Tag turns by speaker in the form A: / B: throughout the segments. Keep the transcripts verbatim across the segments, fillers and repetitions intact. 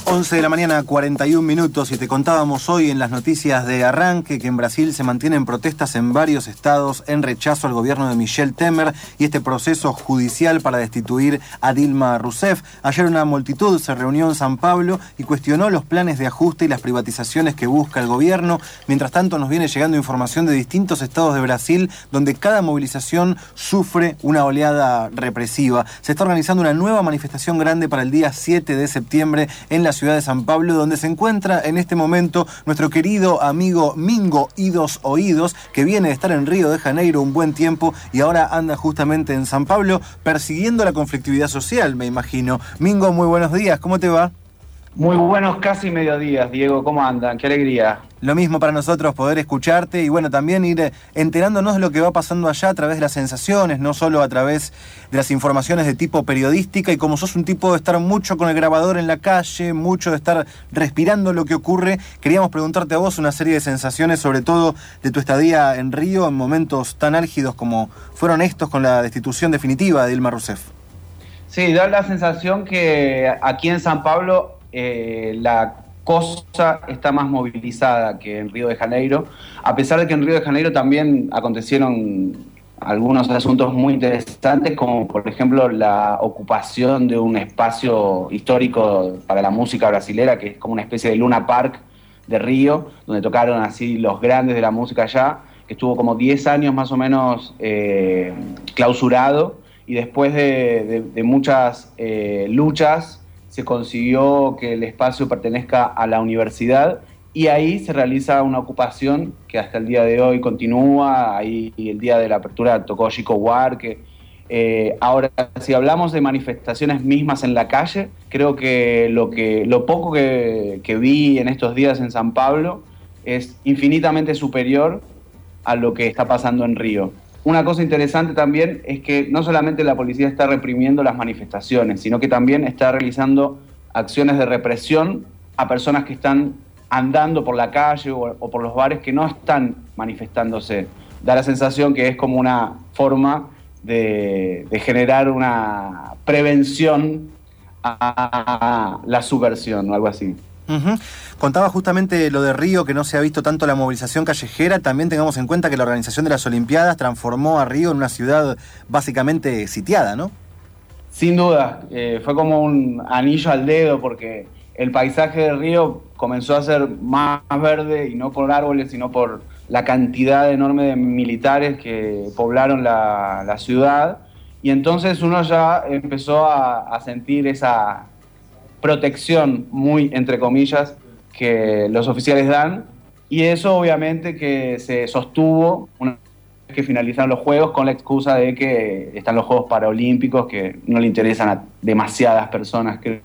A: once de la mañana, cuarenta y un minutos, y te contábamos hoy en las noticias de arranque que en Brasil se mantienen protestas en varios estados en rechazo al gobierno de Michel Temer y este proceso judicial para destituir a Dilma Rousseff. Ayer una multitud se reunió en San Pablo y cuestionó los planes de ajuste y las privatizaciones que busca el gobierno. Mientras tanto, nos viene llegando información de distintos estados de Brasil donde cada movilización sufre una oleada represiva. Se está organizando una nueva manifestación grande para el día siete de septiembre en la ciudad de San Pablo, donde se encuentra en este momento nuestro querido amigo Mingo Idos Oídos, que viene de estar en Río de Janeiro un buen tiempo y ahora anda justamente en San Pablo persiguiendo la conflictividad social, me imagino. Mingo, muy buenos días, ¿cómo te va?
B: Muy buenos casi mediodías, Diego, ¿cómo andan? ¡Qué alegría!
A: Lo mismo para nosotros poder escucharte y bueno, también ir enterándonos de lo que va pasando allá a través de las sensaciones, no solo a través de las informaciones de tipo periodística, y como sos un tipo de estar mucho con el grabador en la calle, mucho de estar respirando lo que ocurre, queríamos preguntarte a vos una serie de sensaciones, sobre todo de tu estadía en Río, en momentos tan álgidos como fueron estos con la destitución definitiva de Dilma Rousseff.
B: Sí, da la sensación que aquí en San Pablo eh, la cosa está más movilizada que en Río de Janeiro, a pesar de que en Río de Janeiro también acontecieron algunos asuntos muy interesantes, como por ejemplo la ocupación de un espacio histórico para la música brasilera, que es como una especie de Luna Park de Río, donde tocaron así los grandes de la música allá, que estuvo como diez años más o menos eh, clausurado, y después de, de, de muchas eh, luchas se consiguió que el espacio pertenezca a la universidad y ahí se realiza una ocupación que hasta el día de hoy continúa. Ahí el día de la apertura tocó Chico Buarque. Eh, ahora, si hablamos de manifestaciones mismas en la calle, creo que lo, que, lo poco que, que vi en estos días en San Pablo es infinitamente superior a lo que está pasando en Río. Una cosa interesante también es que no solamente la policía está reprimiendo las manifestaciones, sino que también está realizando acciones de represión a personas que están andando por la calle o, o por los bares que no están manifestándose. Da la sensación que es como una forma de, de generar una prevención a la subversión o algo así.
A: Uh-huh. Contaba justamente lo de Río, que no se ha visto tanto la movilización callejera. También tengamos en cuenta que la organización de las Olimpiadas transformó a Río en una ciudad básicamente sitiada, ¿no?
B: Sin duda, eh, fue como un anillo al dedo, porque el paisaje de Río comenzó a ser más verde, y no por árboles, sino por la cantidad enorme de militares que poblaron la, la ciudad, y entonces uno ya empezó a, a sentir esa protección, muy entre comillas, que los oficiales dan, y eso obviamente que se sostuvo una vez que finalizaron los Juegos, con la excusa de que están los Juegos Paralímpicos, que no le interesan a demasiadas personas. Que...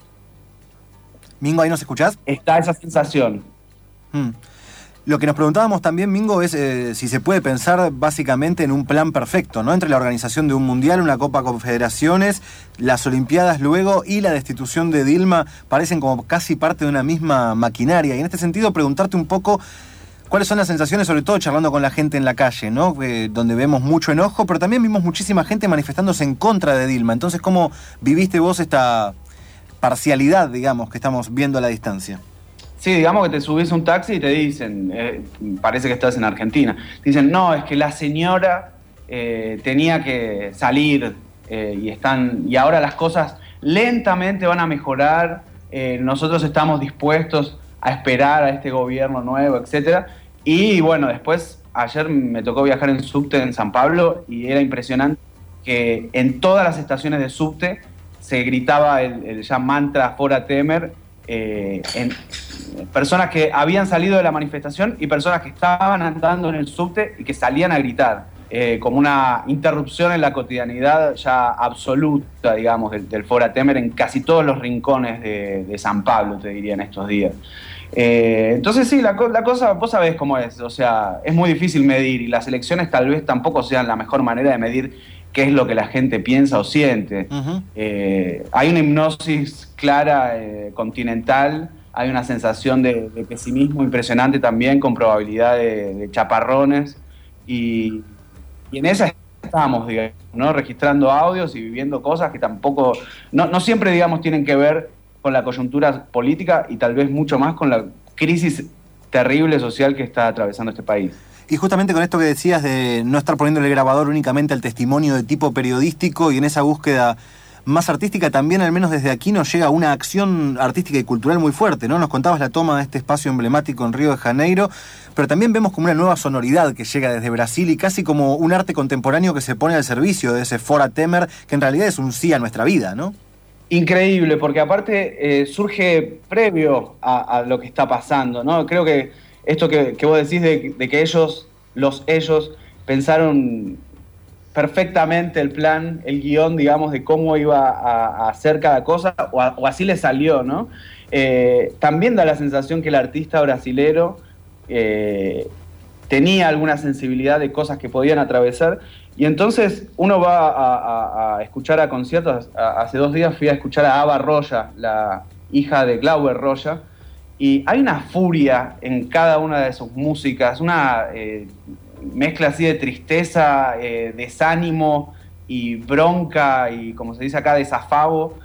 A: Mingo, ¿ahí nos escuchás?
B: Está esa sensación.
A: Hmm. Lo que nos preguntábamos también, Mingo, es eh, si se puede pensar básicamente en un plan perfecto, ¿no? Entre la organización de un mundial, una Copa Confederaciones, las Olimpiadas luego y la destitución de Dilma, parecen como casi parte de una misma maquinaria. Y en este sentido, preguntarte un poco cuáles son las sensaciones, sobre todo charlando con la gente en la calle, ¿no? Eh, donde vemos mucho enojo, pero también vimos muchísima gente manifestándose en contra de Dilma. Entonces, ¿cómo viviste vos esta parcialidad, digamos, que estamos viendo a la distancia?
B: Sí, digamos que te subís a un taxi y te dicen, eh, parece que estás en Argentina, te dicen, no, es que la señora eh, tenía que salir eh, y, están, y ahora las cosas lentamente van a mejorar, eh, nosotros estamos dispuestos a esperar a este gobierno nuevo, etcétera. Y bueno, después, ayer me tocó viajar en subte en San Pablo y era impresionante que en todas las estaciones de subte se gritaba el, el ya mantra Fora Temer, eh, en personas que habían salido de la manifestación y personas que estaban andando en el subte y que salían a gritar, eh, como una interrupción en la cotidianidad ya absoluta, digamos, del, del Fora Temer en casi todos los rincones de, de San Pablo, te diría, en estos días. Eh, entonces sí, la, la cosa, vos sabés cómo es, o sea, es muy difícil medir, y las elecciones tal vez tampoco sean la mejor manera de medir qué es lo que la gente piensa o siente. Uh-huh. Eh, hay una hipnosis clara, eh, continental, hay una sensación de, de pesimismo impresionante también, con probabilidad de, de chaparrones, y, y en esa estamos, digamos, ¿no? Registrando audios y viviendo cosas que tampoco, no, no siempre, digamos, tienen que ver con la coyuntura política y tal vez mucho más con la crisis terrible social que está atravesando este país.
A: Y justamente con esto que decías de no estar poniendo el grabador únicamente al testimonio de tipo periodístico, y en esa búsqueda más artística también, al menos desde aquí, nos llega una acción artística y cultural muy fuerte, ¿no? Nos contabas la toma de este espacio emblemático en Río de Janeiro, pero también vemos como una nueva sonoridad que llega desde Brasil y casi como un arte contemporáneo que se pone al servicio de ese Fora Temer, que en realidad es un sí a nuestra vida, ¿no?
B: Increíble, porque aparte eh, surge previo a, a lo que está pasando, ¿no? Creo que esto que, que vos decís de, de que ellos, los ellos, pensaron perfectamente el plan, el guión, digamos, de cómo iba a, a hacer cada cosa, o, a, o así le salió, ¿no? Eh, también da la sensación que el artista brasilero eh, tenía alguna sensibilidad de cosas que podían atravesar, y entonces uno va a, a, a escuchar a conciertos. A, hace dos días fui a escuchar a Ava Roya, la hija de Glauber Roya, y hay una furia en cada una de sus músicas, una eh, mezcla así de tristeza, eh, desánimo y bronca y, como se dice acá, desafago,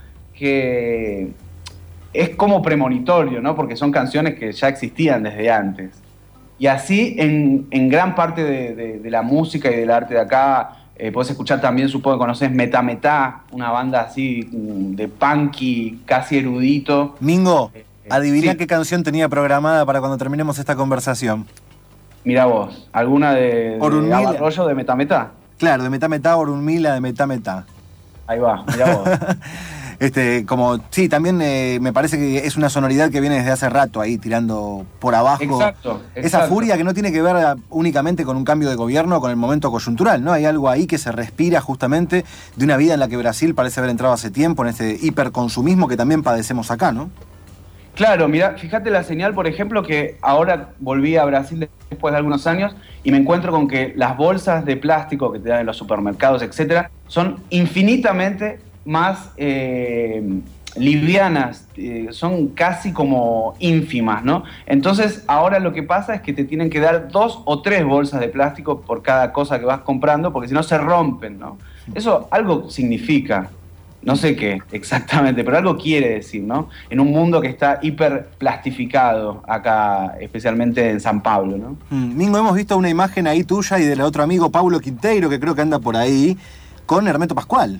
B: que es como premonitorio, ¿no? Porque son canciones que ya existían desde antes. Y así en, en gran parte de, de, de la música y del arte de acá, eh, podés escuchar también, supongo que conoces Metá Metá, una banda así de punky, casi erudito.
A: Mingo, adivina
B: sí.
A: qué canción tenía programada para cuando terminemos esta conversación.
B: Mirá vos, ¿alguna de, de Ava Roya o de Metá Metá?
A: Claro, de Metá Metá, Orunmila, de Metá Metá.
B: Ahí va, mirá vos.
A: Este, como, sí, también eh, me parece que es una sonoridad que viene desde hace rato ahí, tirando por abajo.
B: Exacto, exacto.
A: Esa furia que no tiene que ver únicamente con un cambio de gobierno o con el momento coyuntural, ¿no? Hay algo ahí que se respira justamente de una vida en la que Brasil parece haber entrado hace tiempo, en este hiperconsumismo que también padecemos acá, ¿no?
B: Claro, mira, fíjate la señal, por ejemplo, que ahora volví a Brasil después de algunos años y me encuentro con que las bolsas de plástico que te dan en los supermercados, etcétera, son infinitamente más eh, livianas, eh, son casi como ínfimas, ¿no? Entonces ahora lo que pasa es que te tienen que dar dos o tres bolsas de plástico por cada cosa que vas comprando, porque si no se rompen, ¿no? Eso algo significa, no sé qué exactamente, pero algo quiere decir, ¿no? En un mundo que está hiper plastificado acá, especialmente en San Pablo, ¿no?
A: Mm, Mingo, hemos visto una imagen ahí tuya y del otro amigo Paulo Quinteiro, que creo que anda por ahí, con Hermeto Pascual.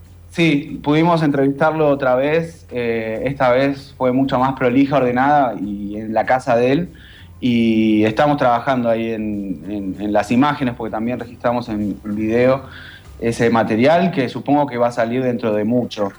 B: Sí, pudimos entrevistarlo otra vez, eh, esta vez fue mucho más prolija, ordenada y en la casa de él, y estamos trabajando ahí en, en, en las imágenes, porque también registramos en, en video ese material que supongo que va a salir dentro de mucho.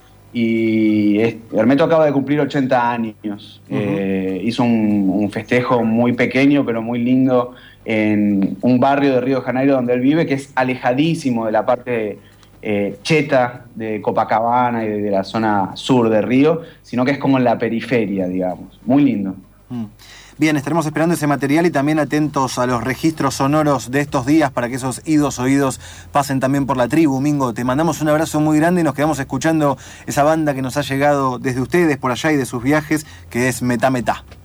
B: Y es, Hermeto acaba de cumplir ochenta años, uh-huh. eh, hizo un, un festejo muy pequeño pero muy lindo en un barrio de Río de Janeiro donde él vive, que es alejadísimo de la parte de, Eh, cheta de Copacabana y de, de la zona sur de Río, sino que es como en la periferia, digamos. Muy lindo.
A: Mm. Bien, estaremos esperando ese material y también atentos a los registros sonoros de estos días para que esos idos oídos pasen también por la tribu. Mingo, te mandamos un abrazo muy grande y nos quedamos escuchando esa banda que nos ha llegado desde ustedes por allá y de sus viajes, que es Metá Metá.